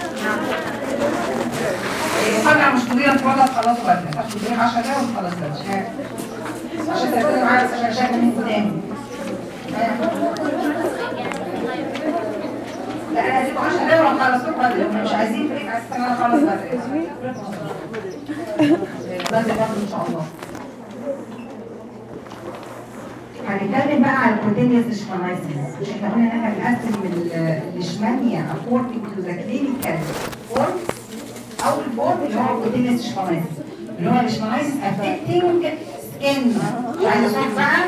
Speaker 1: المحاضرة مش طويلة تفضل خلاص وقتها، تاخدوا بريك عشر دقايق ونخلص بدري عشان تركزوا معايا بس عشان شايفة من قدامي. لا انا هسيبكم عشر دقايق وهنخلص بدري، هم مش عايزين بريك على اساس ان انا اخلص بدري. بدري برضه ان شاء الله. هنتكلم بقى على الكوتينيوس ليشمانياسيس. مش احنا قلنا ان احنا بنقسم الليشمانيا اكوردنج تو ذا كلينيكال فورم. اول فورم اللي هو الكوتينيوس ليشمانياسيس اللي هو ليشمانياسيس افكتنج سكين. مش عايزه صوت بقى.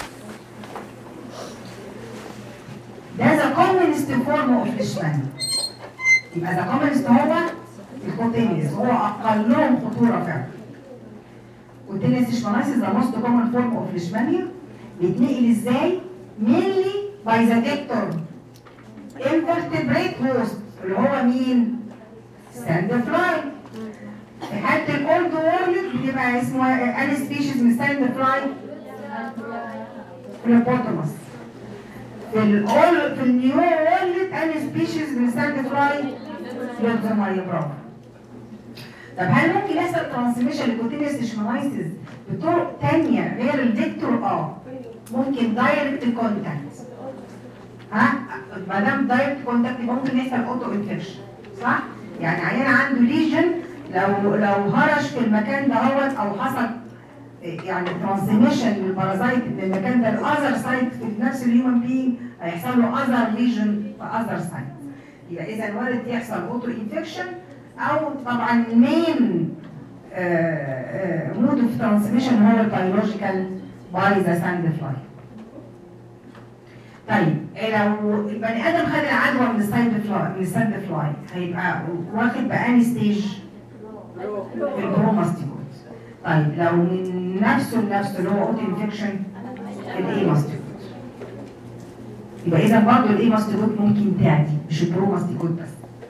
Speaker 1: ده ذا كومنست فورم اوف ليشمانيا. يبقى ذا كومنست هو الكوتينيوس، هو اقلهم خطوره فعلا. كوتينيوس ليشمانياسيس ذا موست كومن فورم اوف ليشمانيا. بيتنقل ازاي؟ mainly by the vector invertebrate host اللي هو مين؟ ساند فلاي. في حالة الاولد وورلد بتبقى اسمه اني سبيشيز من ساند فلاي؟ فليبوتوماس. في الاول في النيو وورلد اني سبيشيز من ساند فلاي؟ لوبزومايا. برافو. طب هل ممكن يحصل ترانسميشن للكوتينيوس ليشمانايسيس بطرق ثانيه غير الفيكتور؟ اه ممكن دايركت كونتاكت. ها ما دام دايركت كونتاكت يبقى ممكن يحصل اوتو انفكشن، صح؟ يعني عيان عنده ليجن لو لو هرش في المكان دوت او حصل يعني ترانسميشن للبارازايت من المكان ده لاذر سايت في نفس الهيومن بينج، هيحصل له اذر ليجن في اذر سايت. يبقى اذا وارد يحصل اوتو انفكشن، او طبعا المين مود اوف ترانسميشن هو البيولوجيكال باي ذا ساند فلاي. طيب لو البني ادم خد العدوى من الساند فلاي من الساند فلاي هيبقى واخد بأني ستيج؟ البروماستيكوت. طيب لو من نفسه لنفسه اللي هو اوتو انفكشن الايماستيكوت. يبقى اذا برضه الايماستيكوت ممكن تعدي مش البروماستيكوت بس.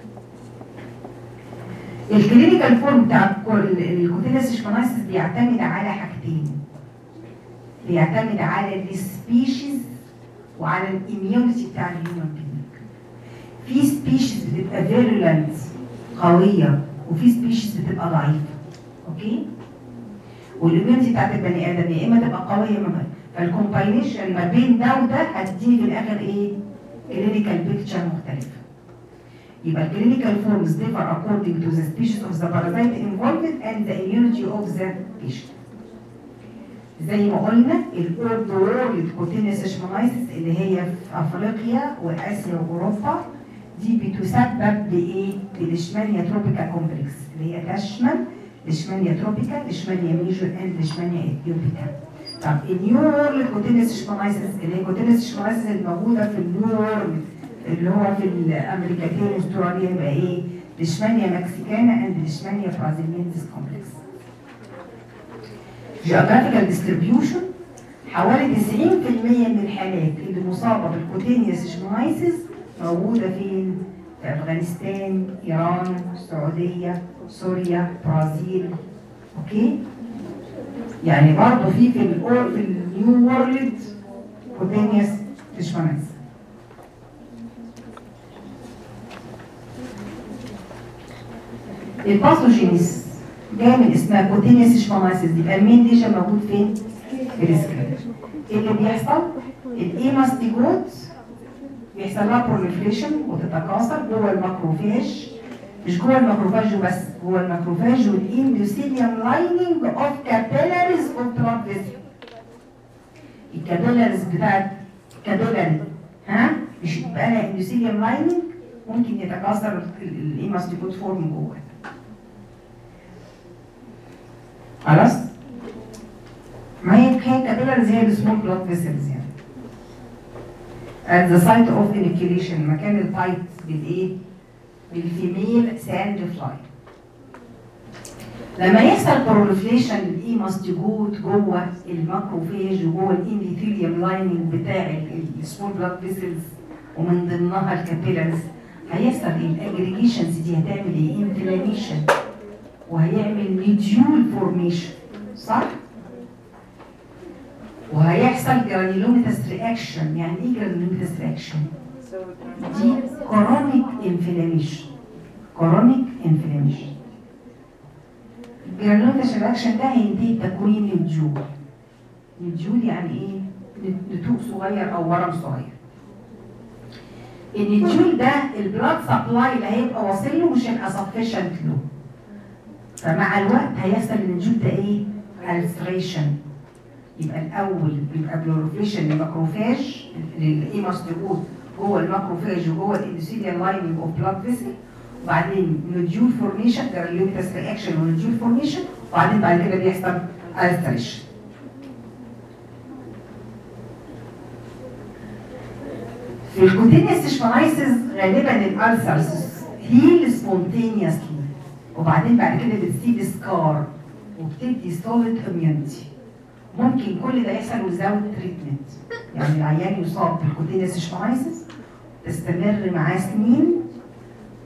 Speaker 1: الكلينيكال فورم بتاع الكوتينيوس ليشمانايسيس بيعتمد على حاجتين. بيعتمد على السبيشيز وعلى الاميونيتي بتاع الهيومن بينج. في سبيشيز بتبقى فيرولنت قويه وفي سبيشيز بتبقى ضعيفه. اوكي؟ والاميونيتي بتاعت البني ادم يا اما تبقى قويه يا اما ضعيفه. فالكومباينيشن ما بين ده وده هتدي في الاخر ايه؟ كلينيكال بيكتشر مختلفه. يبقى الكلينيكال forms differ according to the species of the parasite involved and the immunity of the patient. زي ما قلنا الاولد وورلد كوتينيوس ليشمانايسيس اللي هي في افريقيا واسيا واوروبا دي بتسبب بايه؟ بليشمانيا تروبيكا كومبلكس اللي هي تشمل ليشمانيا تروبيكا، ليشمانيا ميجور اند ليشمانيا اثيوبيكا. طب النيو وورلد كوتينيوس ليشمانايسيس اللي هي كوتينيوس ليشمانايسيس الموجوده في النيو وورلد اللي هو في الامريكتين واستراليا يبقى ايه؟ ليشمانيا مكسيكانا اند ليشمانيا برازيلينزيس كومبلكس. جيوغرافيكال ديستريبيوشن حوالي تسعين في المية من الحالات اللي مصابه بالكوتينيوس ليشمانايسيس موجوده فين؟ في افغانستان، ايران، السعوديه، سوريا، برازيل. اوكي؟ يعني برضه في في الأور في النيو وورلد كوتينيوس ليشمانايسيس. الباثوجينيس جاي من اسمها كوتينيوس ليشمانايسيس، يبقى المين ليجن موجود فين؟ في السكين. ايه اللي بيحصل؟ الايماستيجوت بيحصل لها بروليفريشن وتتكاثر جوه الماكروفاج، مش جوه الماكروفاج وبس، جوه الماكروفاج والاندوثيليوم لايننج اوف كابيلاريز اوف بلاد فيسل. الكابيلاريز بتاعت كابيلاري ها مش يبقى لها اندوثيليوم لايننج، ممكن يتكاثر الايماستيجوت فورم جوه. خلاص؟ ما هي هي كابيلاريز هي السمول بلاد فيسلز يعني. at the site of inoculation مكان البايت بالايه؟ بالفيميل ساند فلاي. لما يحصل بروليفريشن للايماستيجوت جوه الماكروفاج وجوه الاندوثيليوم لايننج بتاع السمول بلاد فيسلز ومن ضمنها الكابيلاريز، هيحصل الاجريجيشنز دي هتعمل ايه؟ انفلاميشن وهيعمل نيديول فورميشن، صح؟ وهيحصل جرانيولوميتاس رياكشن. يعني ايه جرانيولوميتاس رياكشن؟ دي كورونيك انفلاميشن. كورونيك انفلاميشن. الجرانيولوميتاس رياكشن ده هينتهي بتكوين نيديول. نيديول يعني ايه؟ نتوء صغير او ورم صغير. النيديول ده البلاد سبلاي اللي هيبقى واصل له مش هيبقى سفيشنت له، فمع الوقت هيحصل النيديول ده ايه؟ الستريشن. يبقى الاول بيبقى بلوريفيشن للماكروفاج للايماستيجوت جوه الماكروفاج وجوه الاندوثيليال لايننج اوف بلاد فيسل، وبعدين نوديول فورميشن جرانيولوميتاس رياكشن ونوديول فورميشن، وبعدين بعد كده بيحصل الستريشن. في الكوتينيوس ليشمانايسيس غالبا الالسرز هيل سبونتينيوسلي، وبعدين بعد كده بتسيب سكار وبتدي سوليد اميونيتي. ممكن كل ده يحصل ويزاوت تريتمنت، يعني العيان يصاب بالكوتينيوس ليشمانايسيس تستمر معاه سنين